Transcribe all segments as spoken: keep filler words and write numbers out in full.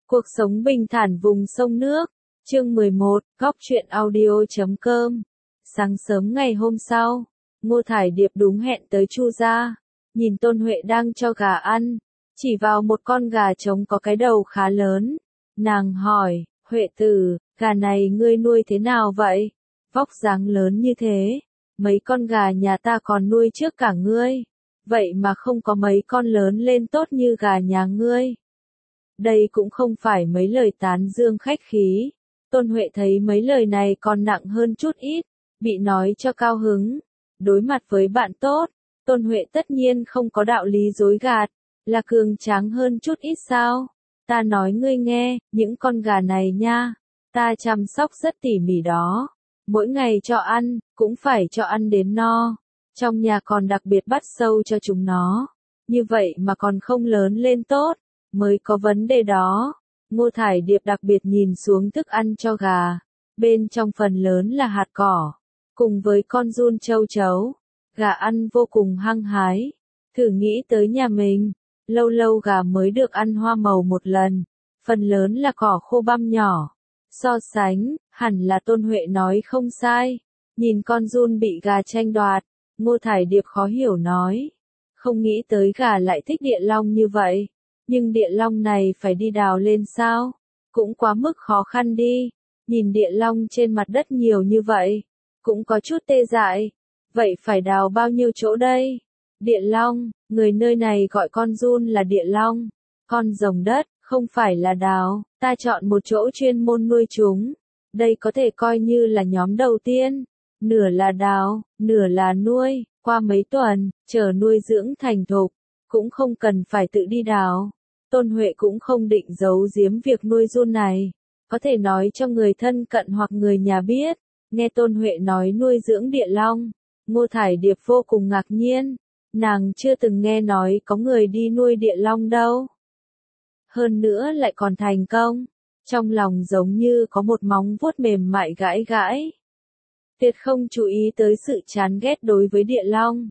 Cuộc sống bình thản vùng sông nước. Chương mười một, góc truyện audio chấm com. Sáng sớm ngày hôm sau, Ngô Thải Điệp đúng hẹn tới Chu gia, nhìn Tôn Huệ đang cho gà ăn, chỉ vào một con gà trống có cái đầu khá lớn. Nàng hỏi, Huệ tử, gà này ngươi nuôi thế nào vậy? Vóc dáng lớn như thế, mấy con gà nhà ta còn nuôi trước cả ngươi, vậy mà không có mấy con lớn lên tốt như gà nhà ngươi. Đây cũng không phải mấy lời tán dương khách khí. Tôn Huệ thấy mấy lời này còn nặng hơn chút ít, bị nói cho cao hứng. Đối mặt với bạn tốt, Tôn Huệ tất nhiên không có đạo lý dối gạt, là cường tráng hơn chút ít sao? Ta nói ngươi nghe, những con gà này nha, ta chăm sóc rất tỉ mỉ đó. Mỗi ngày cho ăn, cũng phải cho ăn đến no. Trong nhà còn đặc biệt bắt sâu cho chúng nó. Như vậy mà còn không lớn lên tốt, mới có vấn đề đó. Ngô Thải Điệp đặc biệt nhìn xuống thức ăn cho gà. Bên trong phần lớn là hạt cỏ, cùng với con giun châu chấu. Gà ăn vô cùng hăng hái. Thử nghĩ tới nhà mình, lâu lâu gà mới được ăn hoa màu một lần. Phần lớn là cỏ khô băm nhỏ. So sánh, hẳn là Tôn Huệ nói không sai. Nhìn con giun bị gà tranh đoạt, Ngô Thải Điệp khó hiểu nói. Không nghĩ tới gà lại thích địa long như vậy. Nhưng địa long này phải đi đào lên sao? Cũng quá mức khó khăn đi. Nhìn địa long trên mặt đất nhiều như vậy, cũng có chút tê dại. Vậy phải đào bao nhiêu chỗ đây? Địa long, người nơi này gọi con giun là địa long. Con rồng đất, không phải là đào. Ta chọn một chỗ chuyên môn nuôi chúng. Đây có thể coi như là nhóm đầu tiên. Nửa là đào, nửa là nuôi. Qua mấy tuần, chờ nuôi dưỡng thành thục, cũng không cần phải tự đi đào. Tôn Huệ cũng không định giấu giếm việc nuôi giun này, có thể nói cho người thân cận hoặc người nhà biết. Nghe Tôn Huệ nói nuôi dưỡng địa long, Ngô Thải Điệp vô cùng ngạc nhiên, nàng chưa từng nghe nói có người đi nuôi địa long đâu. Hơn nữa lại còn thành công, trong lòng giống như có một móng vuốt mềm mại gãi gãi. Tuyệt không chú ý tới sự chán ghét đối với địa long.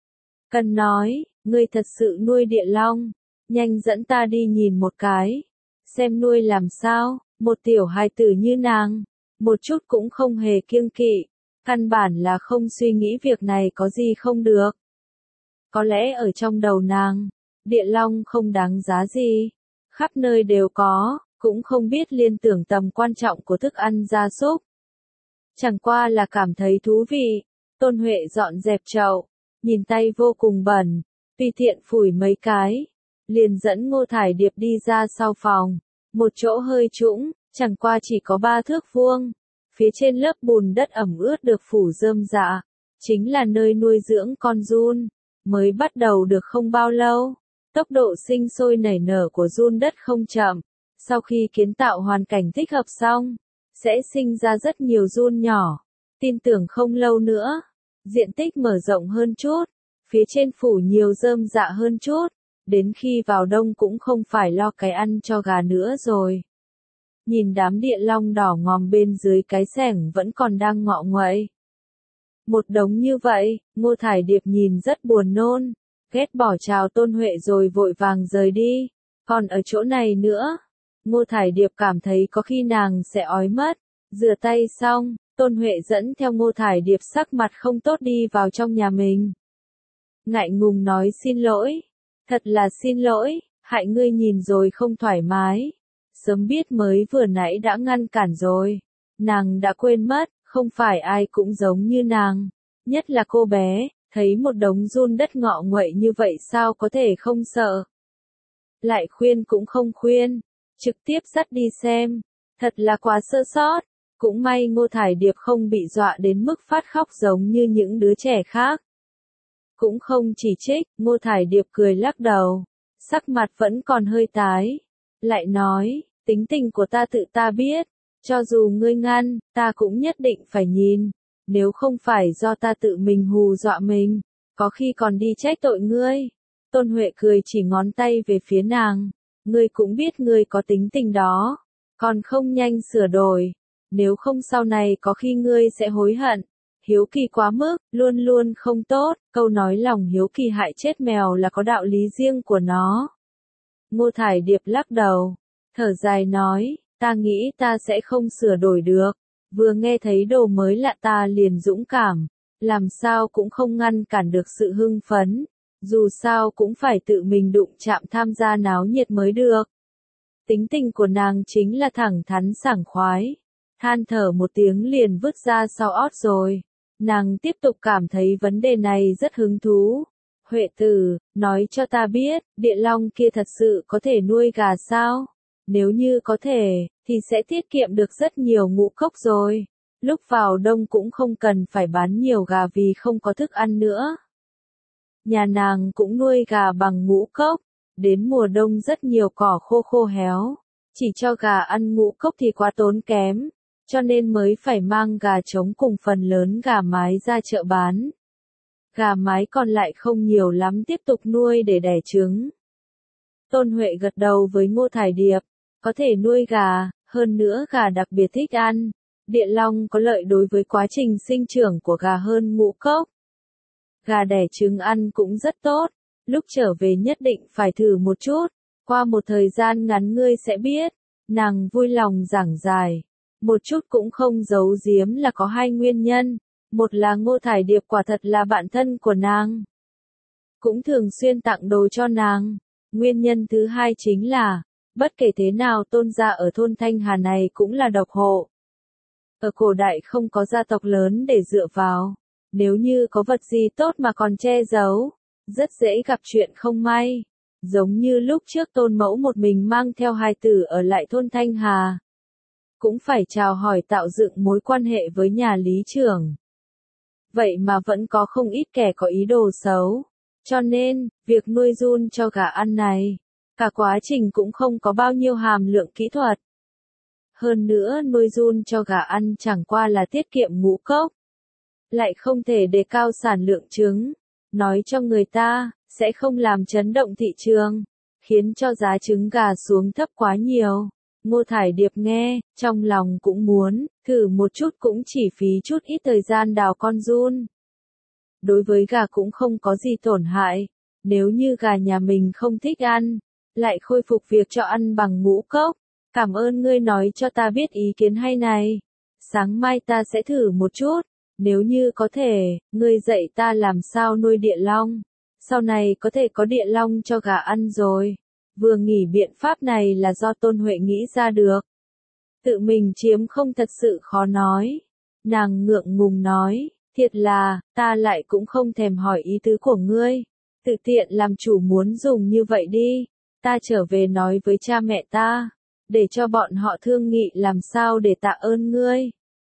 Cần nói, ngươi thật sự nuôi địa long. Nhanh dẫn ta đi nhìn một cái, xem nuôi làm sao. Một tiểu hài tử như nàng, một chút cũng không hề kiêng kỵ, căn bản là không suy nghĩ việc này có gì không được. Có lẽ ở trong đầu nàng, địa long không đáng giá gì, khắp nơi đều có, cũng không biết liên tưởng tầm quan trọng của thức ăn gia súc. Chẳng qua là cảm thấy thú vị. Tôn Huệ dọn dẹp chậu, nhìn tay vô cùng bẩn, tùy tiện phủi mấy cái, liền dẫn Ngô Thải Điệp đi ra sau phòng, một chỗ hơi trũng, chẳng qua chỉ có ba thước vuông, phía trên lớp bùn đất ẩm ướt được phủ rơm rạ, chính là nơi nuôi dưỡng con giun, mới bắt đầu được không bao lâu, tốc độ sinh sôi nảy nở của giun đất không chậm, sau khi kiến tạo hoàn cảnh thích hợp xong, sẽ sinh ra rất nhiều giun nhỏ, tin tưởng không lâu nữa, diện tích mở rộng hơn chút, phía trên phủ nhiều rơm rạ hơn chút. Đến khi vào đông cũng không phải lo cái ăn cho gà nữa rồi. Nhìn đám địa long đỏ ngòm bên dưới cái xẻng vẫn còn đang ngọ nguậy. Một đống như vậy, Ngô Thải Điệp nhìn rất buồn nôn, ghét bỏ chào Tôn Huệ rồi vội vàng rời đi. Còn ở chỗ này nữa, Ngô Thải Điệp cảm thấy có khi nàng sẽ ói mất. Rửa tay xong, Tôn Huệ dẫn theo Ngô Thải Điệp sắc mặt không tốt đi vào trong nhà mình. Ngại ngùng nói xin lỗi. Thật là xin lỗi, hại ngươi nhìn rồi không thoải mái. Sớm biết mới vừa nãy đã ngăn cản rồi. Nàng đã quên mất, không phải ai cũng giống như nàng. Nhất là cô bé, thấy một đống giun đất ngọ nguậy như vậy sao có thể không sợ. Lại khuyên cũng không khuyên, trực tiếp dắt đi xem. Thật là quá sơ sót. Cũng may Ngô Thải Điệp không bị dọa đến mức phát khóc giống như những đứa trẻ khác. Cũng không chỉ trích, Ngô Thải Điệp cười lắc đầu, sắc mặt vẫn còn hơi tái, lại nói, tính tình của ta tự ta biết, cho dù ngươi ngăn, ta cũng nhất định phải nhìn, nếu không phải do ta tự mình hù dọa mình, có khi còn đi trách tội ngươi. Tôn Huệ cười chỉ ngón tay về phía nàng, ngươi cũng biết ngươi có tính tình đó, còn không nhanh sửa đổi, nếu không sau này có khi ngươi sẽ hối hận. Hiếu kỳ quá mức, luôn luôn không tốt, câu nói lòng hiếu kỳ hại chết mèo là có đạo lý riêng của nó. Ngô Thải Điệp lắc đầu, thở dài nói, ta nghĩ ta sẽ không sửa đổi được, vừa nghe thấy đồ mới lạ ta liền dũng cảm, làm sao cũng không ngăn cản được sự hưng phấn, dù sao cũng phải tự mình đụng chạm tham gia náo nhiệt mới được. Tính tình của nàng chính là thẳng thắn sảng khoái, than thở một tiếng liền vứt ra sau ót rồi. Nàng tiếp tục cảm thấy vấn đề này rất hứng thú. Huệ tử, nói cho ta biết, địa long kia thật sự có thể nuôi gà sao? Nếu như có thể, thì sẽ tiết kiệm được rất nhiều ngũ cốc rồi. Lúc vào đông cũng không cần phải bán nhiều gà vì không có thức ăn nữa. Nhà nàng cũng nuôi gà bằng ngũ cốc, đến mùa đông rất nhiều cỏ khô khô héo. Chỉ cho gà ăn ngũ cốc thì quá tốn kém, cho nên mới phải mang gà trống cùng phần lớn gà mái ra chợ bán. Gà mái còn lại không nhiều lắm tiếp tục nuôi để đẻ trứng. Tôn Huệ gật đầu với Ngô Thải Điệp, có thể nuôi gà, hơn nữa gà đặc biệt thích ăn. Địa long có lợi đối với quá trình sinh trưởng của gà hơn ngũ cốc. Gà đẻ trứng ăn cũng rất tốt, lúc trở về nhất định phải thử một chút, qua một thời gian ngắn ngươi sẽ biết. Nàng vui lòng giảng giải, một chút cũng không giấu giếm là có hai nguyên nhân, một là Ngô Thải Điệp quả thật là bạn thân của nàng, cũng thường xuyên tặng đồ cho nàng, nguyên nhân thứ hai chính là, bất kể thế nào Tôn gia ở thôn Thanh Hà này cũng là độc hộ. Ở cổ đại không có gia tộc lớn để dựa vào, nếu như có vật gì tốt mà còn che giấu, rất dễ gặp chuyện không may. Giống như lúc trước Tôn mẫu một mình mang theo hài tử ở lại thôn Thanh Hà. Cũng phải chào hỏi tạo dựng mối quan hệ với nhà lý trưởng. Vậy mà vẫn có không ít kẻ có ý đồ xấu. Cho nên, việc nuôi giun cho gà ăn này, cả quá trình cũng không có bao nhiêu hàm lượng kỹ thuật. Hơn nữa nuôi giun cho gà ăn chẳng qua là tiết kiệm ngũ cốc. Lại không thể đề cao sản lượng trứng. Nói cho người ta, sẽ không làm chấn động thị trường, khiến cho giá trứng gà xuống thấp quá nhiều. Ngô Thải Điệp nghe, trong lòng cũng muốn, thử một chút cũng chỉ phí chút ít thời gian đào con giun. Đối với gà cũng không có gì tổn hại, nếu như gà nhà mình không thích ăn, lại khôi phục việc cho ăn bằng ngũ cốc. Cảm ơn ngươi nói cho ta biết ý kiến hay này. Sáng mai ta sẽ thử một chút, nếu như có thể, ngươi dạy ta làm sao nuôi địa long. Sau này có thể có địa long cho gà ăn rồi. Vừa nghĩ biện pháp này là do Tôn Huệ nghĩ ra được. Tự mình chiếm không thật sự khó nói. Nàng ngượng ngùng nói, thiệt là, ta lại cũng không thèm hỏi ý tứ của ngươi. Tự tiện làm chủ muốn dùng như vậy đi. Ta trở về nói với cha mẹ ta, để cho bọn họ thương nghị làm sao để tạ ơn ngươi.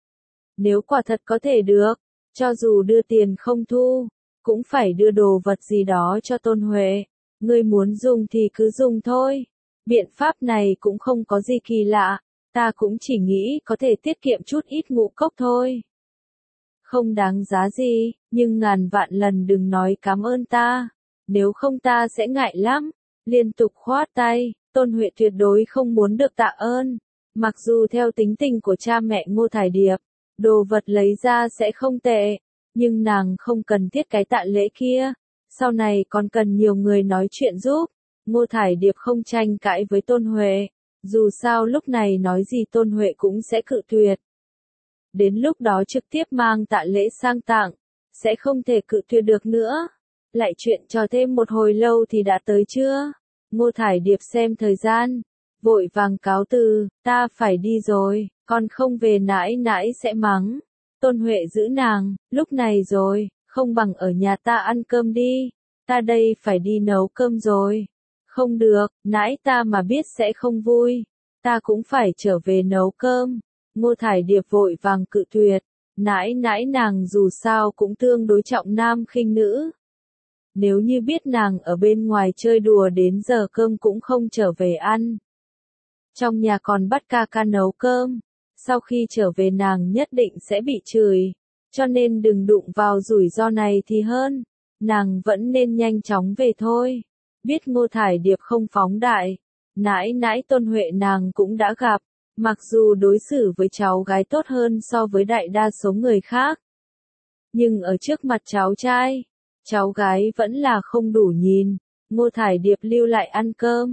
Nếu quả thật có thể được, cho dù đưa tiền không thu, cũng phải đưa đồ vật gì đó cho Tôn Huệ. Ngươi muốn dùng thì cứ dùng thôi. Biện pháp này cũng không có gì kỳ lạ, ta cũng chỉ nghĩ có thể tiết kiệm chút ít ngũ cốc thôi. Không đáng giá gì, nhưng ngàn vạn lần đừng nói cảm ơn ta, nếu không ta sẽ ngại lắm. Liên tục khoát tay, Tôn Huệ tuyệt đối không muốn được tạ ơn. Mặc dù theo tính tình của cha mẹ Ngô Thải Điệp, đồ vật lấy ra sẽ không tệ, nhưng nàng không cần thiết cái tạ lễ kia. Sau này còn cần nhiều người nói chuyện giúp. Ngô Thải Điệp không tranh cãi với Tôn Huệ. Dù sao lúc này nói gì Tôn Huệ cũng sẽ cự tuyệt. Đến lúc đó trực tiếp mang tạ lễ sang tặng, sẽ không thể cự tuyệt được nữa. Lại chuyện trò thêm một hồi lâu thì đã tới chưa? Ngô Thải Điệp xem thời gian, vội vàng cáo từ, ta phải đi rồi, còn không về nãi nãi sẽ mắng. Tôn Huệ giữ nàng, lúc này rồi, không bằng ở nhà ta ăn cơm đi, ta đây phải đi nấu cơm rồi. Không được, nãi ta mà biết sẽ không vui, ta cũng phải trở về nấu cơm. Ngô Thải Điệp vội vàng cự tuyệt, nãi nãi nàng dù sao cũng tương đối trọng nam khinh nữ. Nếu như biết nàng ở bên ngoài chơi đùa đến giờ cơm cũng không trở về ăn. Trong nhà còn bắt ca ca nấu cơm, sau khi trở về nàng nhất định sẽ bị chửi, cho nên đừng đụng vào rủi ro này thì hơn, nàng vẫn nên nhanh chóng về thôi. Biết Ngô Thải Điệp không phóng đại, nãi nãi Tôn Huệ nàng cũng đã gặp, mặc dù đối xử với cháu gái tốt hơn so với đại đa số người khác. Nhưng ở trước mặt cháu trai, cháu gái vẫn là không đủ nhìn. Ngô Thải Điệp lưu lại ăn cơm,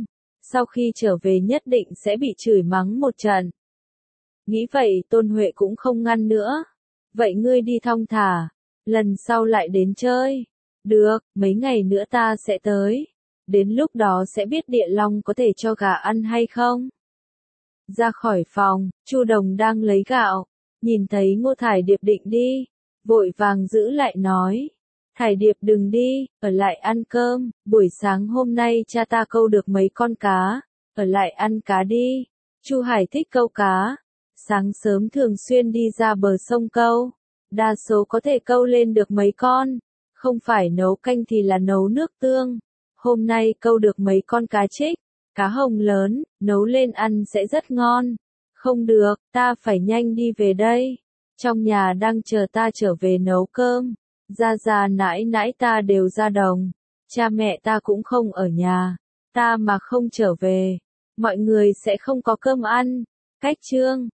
sau khi trở về nhất định sẽ bị chửi mắng một trận. Nghĩ vậy Tôn Huệ cũng không ngăn nữa. Vậy ngươi đi thong thả, lần sau lại đến chơi. Được, mấy ngày nữa ta sẽ tới. Đến lúc đó sẽ biết Địa Long có thể cho gà ăn hay không. Ra khỏi phòng, Chu Đồng đang lấy gạo, nhìn thấy Ngô Thải Điệp định đi, vội vàng giữ lại nói. Thải Điệp đừng đi, ở lại ăn cơm, buổi sáng hôm nay cha ta câu được mấy con cá, ở lại ăn cá đi. Chu Hải thích câu cá, sáng sớm thường xuyên đi ra bờ sông câu, đa số có thể câu lên được mấy con, không phải nấu canh thì là nấu nước tương. Hôm nay câu được mấy con cá trích, cá hồng lớn, nấu lên ăn sẽ rất ngon. Không được, ta phải nhanh đi về đây. Trong nhà đang chờ ta trở về nấu cơm. Gia gia nãi nãi ta đều ra đồng. Cha mẹ ta cũng không ở nhà. Ta mà không trở về, mọi người sẽ không có cơm ăn. Cách chương